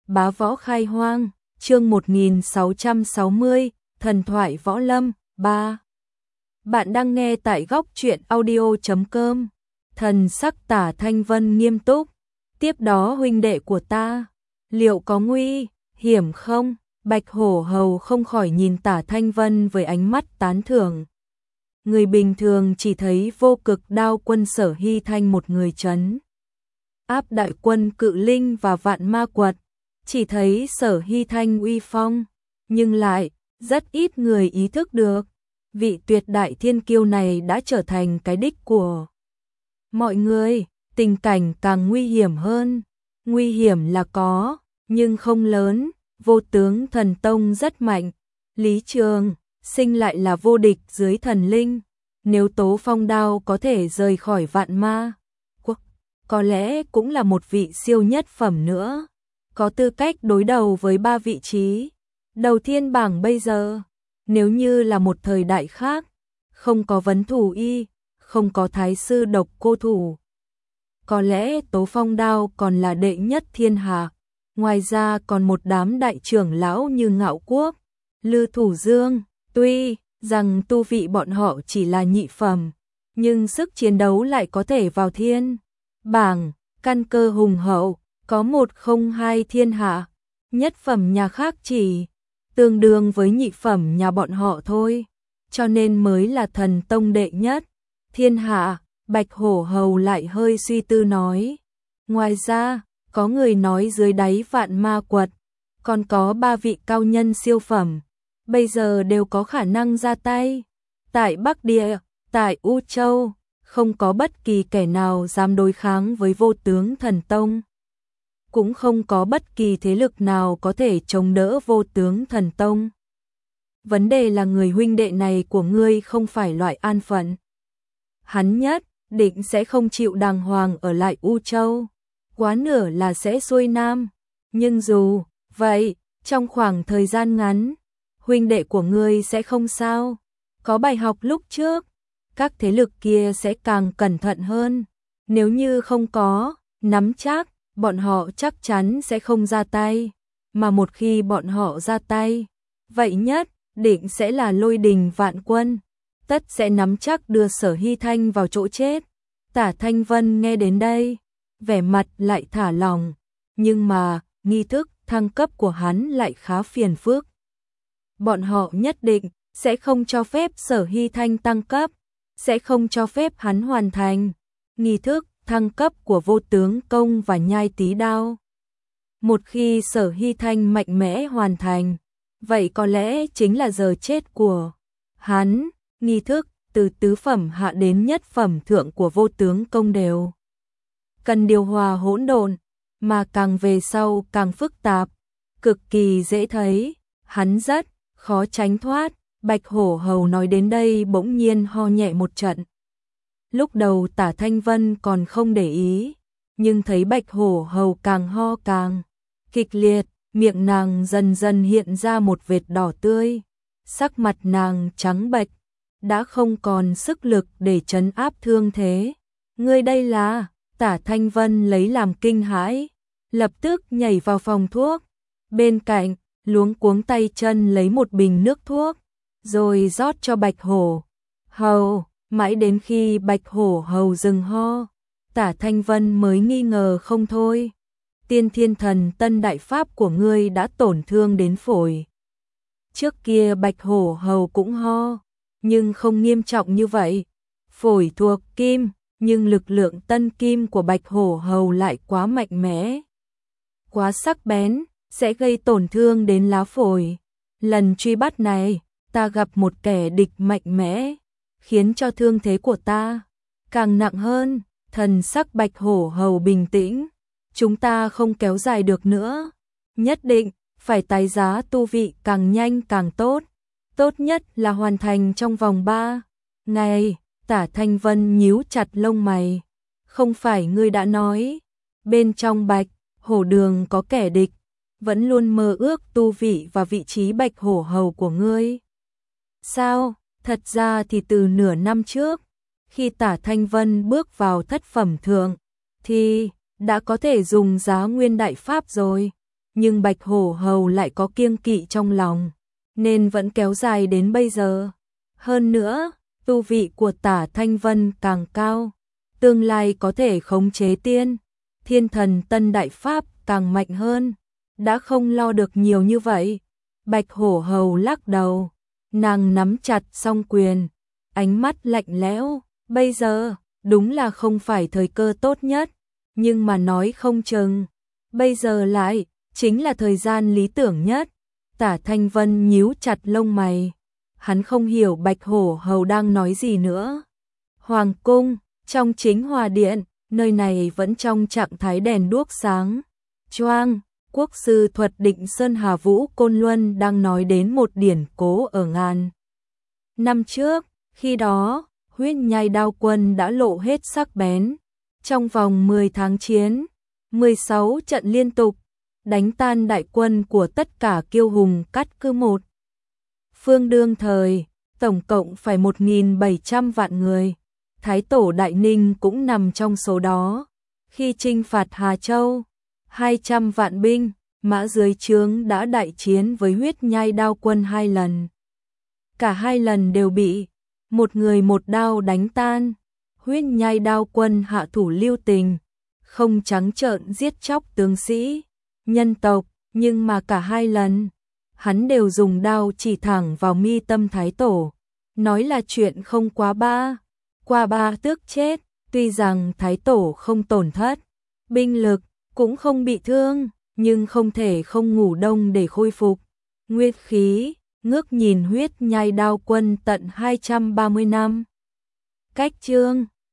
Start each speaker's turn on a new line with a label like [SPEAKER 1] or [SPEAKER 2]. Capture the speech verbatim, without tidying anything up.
[SPEAKER 1] Bá võ khai hoang, chương một nghìn sáu trăm sáu mươi, thần thoại võ lâm, ba. Bạn đang nghe tại góc truyện audio chấm com. Thần sắc Tả Thanh Vân nghiêm túc. Tiếp đó huynh đệ của ta, liệu có nguy hiểm không? Bạch Hổ Hầu không khỏi nhìn Tả Thanh Vân với ánh mắt tán thưởng. Người bình thường chỉ thấy vô cực đao quân Sở Hy Thanh một người trấn áp đại quân Cự Linh và Vạn Ma Quật, chỉ thấy Sở Hy Thanh uy phong, nhưng lại rất ít người ý thức được, vị tuyệt đại thiên kiêu này đã trở thành cái đích của mọi người. Tình cảnh càng nguy hiểm hơn, nguy hiểm là có, nhưng không lớn. Vô Tướng Thần Tông rất mạnh, Lý Trường Sinh lại là vô địch dưới thần linh. Nếu Tố Phong Đao có thể rời khỏi Vạn Ma Quốc, có lẽ cũng là một vị siêu nhất phẩm nữa, có tư cách đối đầu với ba vị trí đầu thiên bảng bây giờ. Nếu như là một thời đại khác, không có Vấn Thủ Y, không có Thái sư Độc Cô Thủ, có lẽ Tố Phong Đao còn là đệ nhất thiên hạ. Ngoài ra còn một đám đại trưởng lão như Ngạo Quốc, Lư Thủ Dương, tuy rằng tu vị bọn họ chỉ là nhị phẩm, nhưng sức chiến đấu lại có thể vào thiên bảng, căn cơ hùng hậu, có một không hai thiên hạ. Nhất phẩm nhà khác chỉ tương đương với nhị phẩm nhà bọn họ thôi, cho nên mới là thần tông đệ nhất thiên hạ. Bạch Hổ Hầu lại hơi suy tư nói, ngoài ra có người nói dưới đáy Vạn Ma Quật còn có ba vị cao nhân siêu phẩm, bây giờ đều có khả năng ra tay. Tại Bắc Địa, tại U Châu, không có bất kỳ kẻ nào dám đối kháng với Vô Tướng Thần Tông, cũng không có bất kỳ thế lực nào có thể chống đỡ Vô Tướng Thần Tông. Vấn đề là người huynh đệ này của ngươi không phải loại an phận, hắn nhất định sẽ không chịu đàng hoàng ở lại U Châu, quá nửa là sẽ xuôi nam. Nhưng dù vậy, trong khoảng thời gian ngắn, huynh đệ của ngươi sẽ không sao. Có bài học lúc trước, các thế lực kia sẽ càng cẩn thận hơn. Nếu như không có nắm chắc, bọn họ chắc chắn sẽ không ra tay. Mà một khi bọn họ ra tay, vậy nhất định sẽ là lôi đình vạn quân, tất sẽ nắm chắc đưa Sở Hy Thanh vào chỗ chết. Tả Thanh Vân nghe đến đây, vẻ mặt lại thả lỏng, nhưng mà nghi thức thăng cấp của hắn lại khá phiền phức. Bọn họ nhất định sẽ không cho phép Sở Hy Thanh tăng cấp, sẽ không cho phép hắn hoàn thành nghi thức thăng cấp của Vô Tướng Công và Nhai Tí Đao. Một khi Sở Hy Thanh mạnh mẽ hoàn thành, vậy có lẽ chính là giờ chết của hắn. Nghi thức từ tứ phẩm hạ đến nhất phẩm thượng của Vô Tướng Công đều cần điều hòa hỗn độn, mà càng về sau càng phức tạp, cực kỳ dễ thấy, hắn rất khó tránh thoát. Bạch Hổ Hầu nói đến đây bỗng nhiên ho nhẹ một trận. Lúc đầu Tả Thanh Vân còn không để ý, nhưng thấy Bạch Hổ Hầu càng ho càng kịch liệt, miệng nàng dần dần hiện ra một vệt đỏ tươi, sắc mặt nàng trắng bệch, đã không còn sức lực để trấn áp thương thế. Ngươi đây là? Tả Thanh Vân lấy làm kinh hãi, lập tức nhảy vào phòng thuốc, bên cạnh luống cuống tay chân lấy một bình nước thuốc, rồi rót cho Bạch Hổ Hầu. Mãi đến khi Bạch Hổ Hầu dừng ho, Tả Thanh Vân mới nghi ngờ không thôi. Tiên Thiên Thần Tân đại pháp của ngươi đã tổn thương đến phổi. Trước kia Bạch Hổ Hầu cũng ho, nhưng không nghiêm trọng như vậy. Phổi thuộc kim, nhưng lực lượng tân kim của Bạch Hổ Hầu lại quá mạnh mẽ, quá sắc bén, sẽ gây tổn thương đến lá phổi. Lần truy bắt này, ta gặp một kẻ địch mạnh mẽ, khiến cho thương thế của ta càng nặng hơn. Thần sắc Bạch Hổ Hầu bình tĩnh, chúng ta không kéo dài được nữa, nhất định phải tái giá tu vị càng nhanh càng tốt, tốt nhất là hoàn thành trong vòng ba ngày. Tả Thanh Vân nhíu chặt lông mày, không phải ngươi đã nói bên trong Bạch Hổ Đường có kẻ địch, vẫn luôn mơ ước tu vị và vị trí Bạch Hổ Hầu của ngươi sao? Thật ra thì từ nửa năm trước, khi Tả Thanh Vân bước vào thất phẩm thượng, thì đã có thể dùng Giá Nguyên đại pháp rồi, nhưng Bạch Hổ Hầu lại có kiêng kỵ trong lòng, nên vẫn kéo dài đến bây giờ. Hơn nữa, tu vị của Tả Thanh Vân càng cao, tương lai có thể khống chế tiên, thiên thần tân đại pháp càng mạnh hơn, đã không lo được nhiều như vậy. Bạch Hổ Hầu lắc đầu, nàng nắm chặt song quyền, ánh mắt lạnh lẽo, bây giờ, đúng là không phải thời cơ tốt nhất, nhưng mà nói không chừng, bây giờ lại, chính là thời gian lý tưởng nhất. Tả Thanh Vân nhíu chặt lông mày, hắn không hiểu Bạch Hổ Hầu đang nói gì nữa. Hoàng cung, trong chính hòa điện, nơi này vẫn trong trạng thái đèn đuốc sáng. Choang, quốc sư thuật Định Sơn Hà Vũ Côn Luân đang nói đến một điển cố ở ngàn năm trước, khi đó, huyết nhai đao quân đã lộ hết sắc bén. Trong vòng mười tháng chiến, mười sáu trận liên tục, đánh tan đại quân của tất cả kiêu hùng cát cứ một. Phương đương thời, tổng cộng phải một nghìn bảy trăm vạn người. Thái tổ Đại Ninh cũng nằm trong số đó. Khi chinh phạt Hà Châu, hai trăm vạn binh, mã dưới trướng đã đại chiến với huyết nhai đao quân hai lần. Cả hai lần đều bị một người một đao đánh tan. Huyết nhai đao quân hạ thủ lưu tình, không trắng trợn giết chóc tướng sĩ, nhân tộc, nhưng mà cả hai lần, hắn đều dùng đao chỉ thẳng vào mi tâm Thái tổ, nói là chuyện không quá ba, qua ba tước chết, tuy rằng Thái tổ không tổn thất, binh lực cũng không bị thương, nhưng không thể không ngủ đông để khôi phục nguyên khí, ngước nhìn huyết nhai đao quân tận hai trăm ba mươi năm. Cách chương